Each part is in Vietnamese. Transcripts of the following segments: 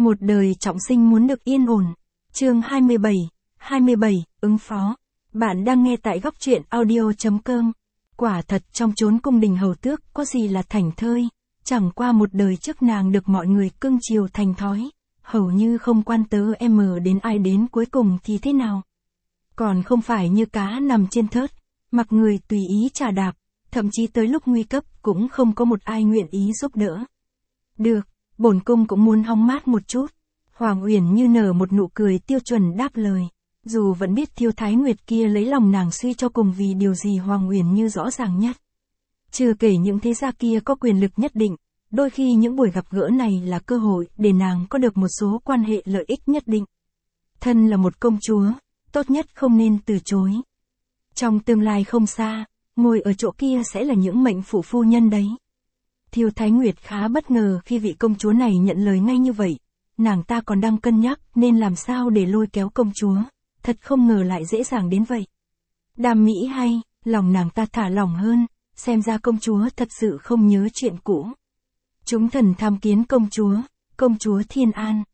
Một đời trọng sinh muốn được yên ổn. Chương 27, ứng phó. Bạn đang nghe tại góc truyện audio.com. Quả thật trong chốn cung đình hầu tước có gì là thảnh thơi, chẳng qua một đời trước nàng được mọi người cưng chiều thành thói, hầu như không quan tớ đến ai đến cuối cùng thì thế nào. Còn không phải như cá nằm trên thớt, mặc người tùy ý chà đạp, thậm chí tới lúc nguy cấp cũng không có một ai nguyện ý giúp đỡ. Được, bổn cung cũng muốn hóng mát một chút. Hoàng Uyển Như nở một nụ cười tiêu chuẩn đáp lời. Dù vẫn biết Thiêu Thái Nguyệt kia lấy lòng nàng suy cho cùng vì điều gì Hoàng Uyển Như rõ ràng nhất. Chưa kể những thế gia kia có quyền lực nhất định, đôi khi những buổi gặp gỡ này là cơ hội để nàng có được một số quan hệ lợi ích nhất định. Thân là một công chúa, tốt nhất không nên từ chối. Trong tương lai không xa, ngồi ở chỗ kia sẽ là những mệnh phụ phu nhân đấy. Thiêu Thái Nguyệt khá bất ngờ khi vị công chúa này nhận lời ngay như vậy. Nàng ta còn đang cân nhắc nên làm sao để lôi kéo công chúa, thật không ngờ lại dễ dàng đến vậy. Đàm mỹ hay, lòng nàng ta thả lỏng hơn, xem ra công chúa thật sự không nhớ chuyện cũ. Chúng thần tham kiến công chúa Thiên An.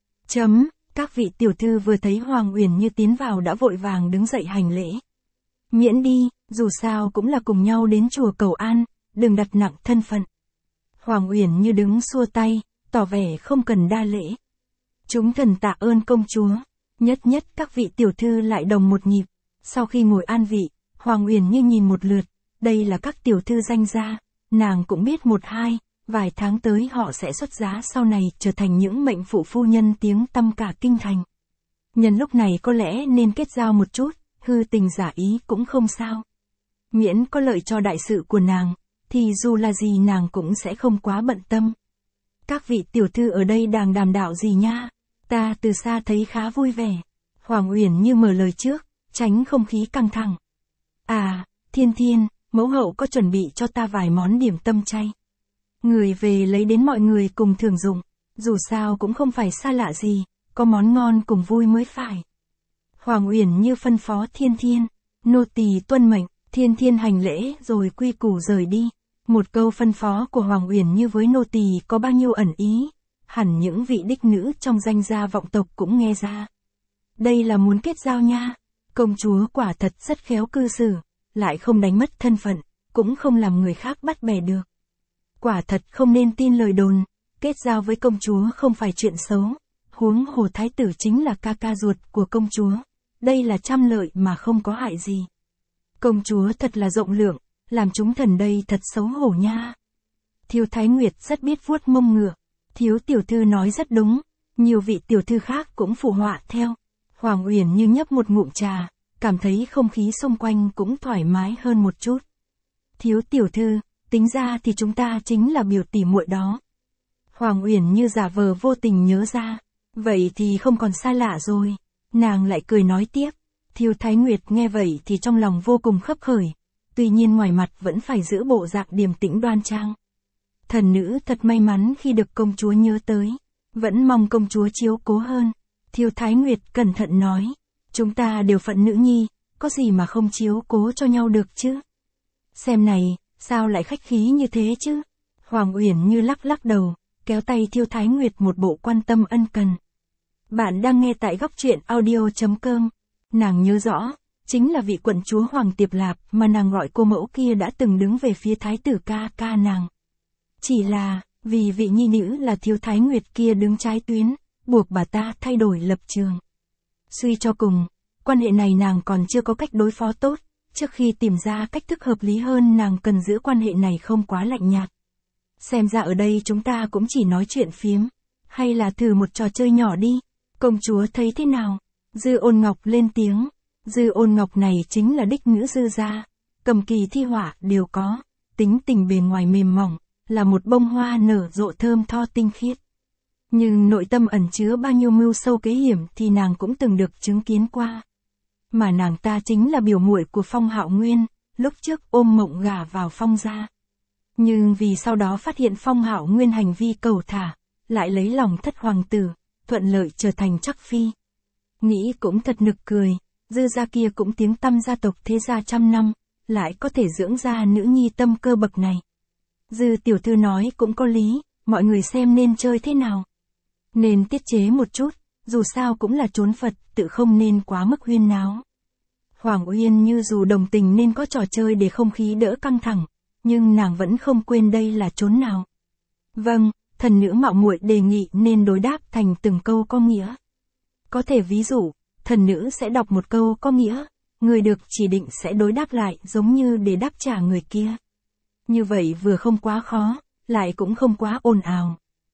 Các vị tiểu thư vừa thấy Hoàng Uyển Như tiến vào đã vội vàng đứng dậy hành lễ. Miễn đi, dù sao cũng là cùng nhau đến chùa cầu an, đừng đặt nặng thân phận. Hoàng Uyển Như đứng xua tay, tỏ vẻ không cần đa lễ. Chúng thần tạ ơn công chúa. Nhất các vị tiểu thư lại đồng một nhịp. Sau khi ngồi an vị, Hoàng Uyển Như nhìn một lượt, đây là các tiểu thư danh gia, nàng cũng biết một hai, vài tháng tới họ sẽ xuất giá sau này trở thành những mệnh phụ phu nhân tiếng tăm cả kinh thành. Nhân lúc này có lẽ nên kết giao một chút, hư tình giả ý cũng không sao. Miễn có lợi cho đại sự của nàng, thì dù là gì nàng cũng sẽ không quá bận tâm. Các vị tiểu thư ở đây đang đàm đạo gì nha? Ta từ xa thấy khá vui vẻ. Hoàng Uyển Như mở lời trước, tránh không khí căng thẳng. À, Thiên, mẫu hậu có chuẩn bị cho ta vài món điểm tâm chay. Người về lấy đến mọi người cùng thưởng dụng, dù sao cũng không phải xa lạ gì, có món ngon cùng vui mới phải. Hoàng Uyển Như phân phó Thiên, nô tỳ tuân mệnh. Thiên hành lễ rồi quy củ rời đi. Một câu phân phó của Hoàng Uyển Như với nô tỳ có bao nhiêu ẩn ý, hẳn những vị đích nữ trong danh gia vọng tộc cũng nghe ra. Đây là muốn kết giao nha. Công chúa quả thật rất khéo cư xử, lại không đánh mất thân phận, cũng không làm người khác bắt bẻ được. Quả thật không nên tin lời đồn, kết giao với công chúa không phải chuyện xấu, huống hồ thái tử chính là ca ca ruột của công chúa, đây là trăm lợi mà không có hại gì. Công chúa thật là rộng lượng, làm chúng thần đây thật xấu hổ nha. Thiêu Thái Nguyệt rất biết vuốt mông ngựa. Thiếu tiểu thư nói rất đúng, nhiều vị tiểu thư khác cũng phụ họa theo. Hoàng Uyển Như nhấp một ngụm trà, cảm thấy không khí xung quanh cũng thoải mái hơn một chút. Thiếu tiểu thư, tính ra thì chúng ta chính là biểu tỷ muội đó. Hoàng Uyển Như giả vờ vô tình nhớ ra, vậy thì không còn xa lạ rồi. Nàng lại cười nói tiếp. Thiêu Thái Nguyệt nghe vậy thì trong lòng vô cùng khấp khởi, tuy nhiên ngoài mặt vẫn phải giữ bộ dạng điềm tĩnh đoan trang. Thần nữ thật may mắn khi được công chúa nhớ tới, vẫn mong công chúa chiếu cố hơn. Thiêu Thái Nguyệt cẩn thận nói, chúng ta đều phận nữ nhi, có gì mà không chiếu cố cho nhau được chứ. Xem này, sao lại khách khí như thế chứ? Hoàng Uyển Như lắc đầu, kéo tay Thiêu Thái Nguyệt một bộ quan tâm ân cần. Bạn đang nghe tại góc truyện audio.com. Nàng nhớ rõ, chính là vị quận chúa Hoàng Tiệp Lạp mà nàng gọi cô mẫu kia đã từng đứng về phía thái tử ca nàng. Chỉ là, vì vị nhi nữ là Thiêu Thái Nguyệt kia đứng trái tuyến, buộc bà ta thay đổi lập trường. Suy cho cùng, quan hệ này nàng còn chưa có cách đối phó tốt, trước khi tìm ra cách thức hợp lý hơn nàng cần giữ quan hệ này không quá lạnh nhạt. Xem ra ở đây chúng ta cũng chỉ nói chuyện phiếm, hay là thử một trò chơi nhỏ đi, công chúa thấy thế nào? Dư Ôn Ngọc lên tiếng. Dư Ôn Ngọc này chính là đích nữ Dư gia, cầm kỳ thi họa đều có, tính tình bề ngoài mềm mỏng, là một bông hoa nở rộ thơm tho tinh khiết. Nhưng nội tâm ẩn chứa bao nhiêu mưu sâu kế hiểm thì nàng cũng từng được chứng kiến qua. Mà nàng ta chính là biểu muội của Phong Hạo Nguyên, lúc trước ôm mộng gả vào Phong gia. Nhưng vì sau đó phát hiện Phong Hạo Nguyên hành vi cầu thả, lại lấy lòng thất hoàng tử, thuận lợi trở thành chắc phi. Nghĩ cũng thật nực cười, Dư gia kia cũng tiếng tăm gia tộc thế gia trăm năm, lại có thể dưỡng ra nữ nhi tâm cơ bậc này. Dư tiểu thư nói cũng có lý, mọi người xem nên chơi thế nào. Nên tiết chế một chút, dù sao cũng là chốn Phật, tự không nên quá mức huyên náo. Hoàng Uyên Như dù đồng tình nên có trò chơi để không khí đỡ căng thẳng, nhưng nàng vẫn không quên đây là chốn nào. Vâng, thần nữ mạo muội đề nghị nên đối đáp thành từng câu có nghĩa. Có thể ví dụ, thần nữ sẽ đọc một câu có nghĩa, người được chỉ định sẽ đối đáp lại giống như để đáp trả người kia. Như vậy vừa không quá khó, lại cũng không quá ồn ào.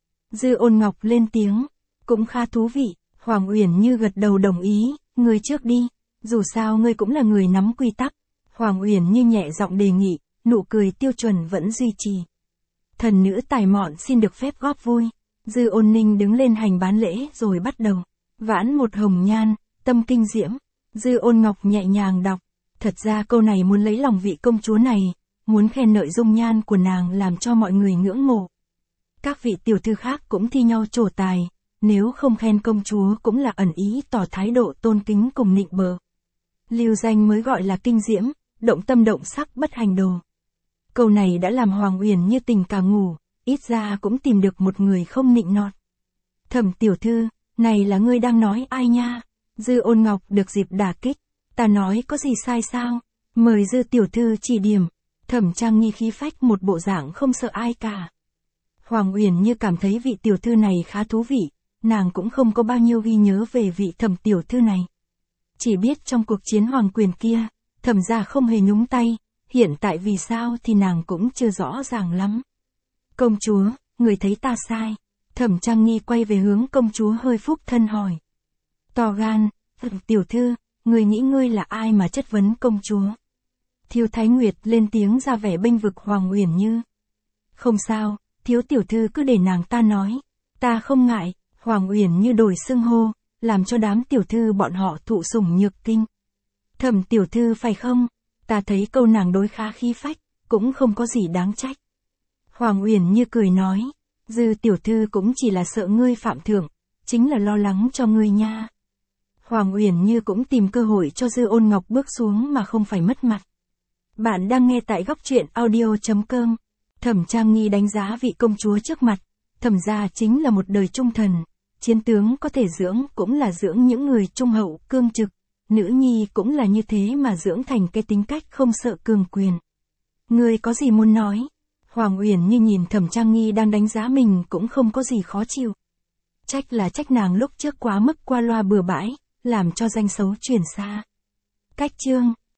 Dư Ôn Ngọc lên tiếng, cũng khá thú vị. Hoàng Uyển Như gật đầu đồng ý, ngươi trước đi, dù sao ngươi cũng là người nắm quy tắc. Hoàng Uyển Như nhẹ giọng đề nghị, nụ cười tiêu chuẩn vẫn duy trì. Thần nữ tài mọn xin được phép góp vui. Dư Ôn Ninh đứng lên hành bán lễ rồi bắt đầu. Vãn một hồng nhan, tâm kinh diễm. Dư Ôn Ngọc nhẹ nhàng đọc. Thật ra câu này muốn lấy lòng vị công chúa này, muốn khen ngợi dung nhan của nàng làm cho mọi người ngưỡng mộ. Các vị tiểu thư khác cũng thi nhau trổ tài, nếu không khen công chúa cũng là ẩn ý tỏ thái độ tôn kính cùng nịnh bợ. Lưu danh mới gọi là kinh diễm, động tâm động sắc bất hành đồ. Câu này đã làm Hoàng Uyển Như tình cả ngủ, ít ra cũng tìm được một người không nịnh nọt. Thẩm tiểu thư, này là ngươi đang nói ai nha? Dư Ôn Ngọc được dịp đả kích, ta nói có gì sai sao? Mời Dư tiểu thư chỉ điểm. Thẩm Trang Nghi khí phách một bộ dạng không sợ ai cả. Hoàng Uyển Như cảm thấy vị tiểu thư này khá thú vị, nàng cũng không có bao nhiêu ghi nhớ về vị thẩm tiểu thư này. Chỉ biết trong cuộc chiến hoàng quyền kia, thẩm gia không hề nhúng tay, hiện tại vì sao thì nàng cũng chưa rõ ràng lắm. Công chúa, người thấy ta sai. Thẩm Trang Nghi quay về hướng công chúa hơi phúc thân hỏi. To gan, tiểu thư, người nghĩ ngươi là ai mà chất vấn công chúa? Thiêu Thái Nguyệt lên tiếng ra vẻ bênh vực Hoàng Uyển Như. Không sao, thiếu tiểu thư cứ để nàng ta nói. Ta không ngại. Hoàng Uyển Như đổi xưng hô, làm cho đám tiểu thư bọn họ thụ sủng nhược kinh. Thẩm tiểu thư phải không? Ta thấy câu nàng đối khá khí phách, cũng không có gì đáng trách. Hoàng Uyển Như cười nói, Dư tiểu thư cũng chỉ là sợ ngươi phạm thượng, chính là lo lắng cho ngươi nha. Hoàng Uyển Như cũng tìm cơ hội cho Dư Ôn Ngọc bước xuống mà không phải mất mặt. Bạn đang nghe tại góc truyện audio.com. Thẩm Trang Nghi đánh giá vị công chúa trước mặt. Thẩm gia chính là một đời trung thần. Chiến tướng có thể dưỡng cũng là dưỡng những người trung hậu, cương trực. Nữ nhi cũng là như thế mà dưỡng thành cái tính cách không sợ cường quyền. Ngươi có gì muốn nói? Hoàng Uyển Như nhìn Thẩm Trang Nghi đang đánh giá mình cũng không có gì khó chịu. Trách là trách nàng lúc trước quá mức qua loa bừa bãi, làm cho danh xấu truyền xa. Cách chương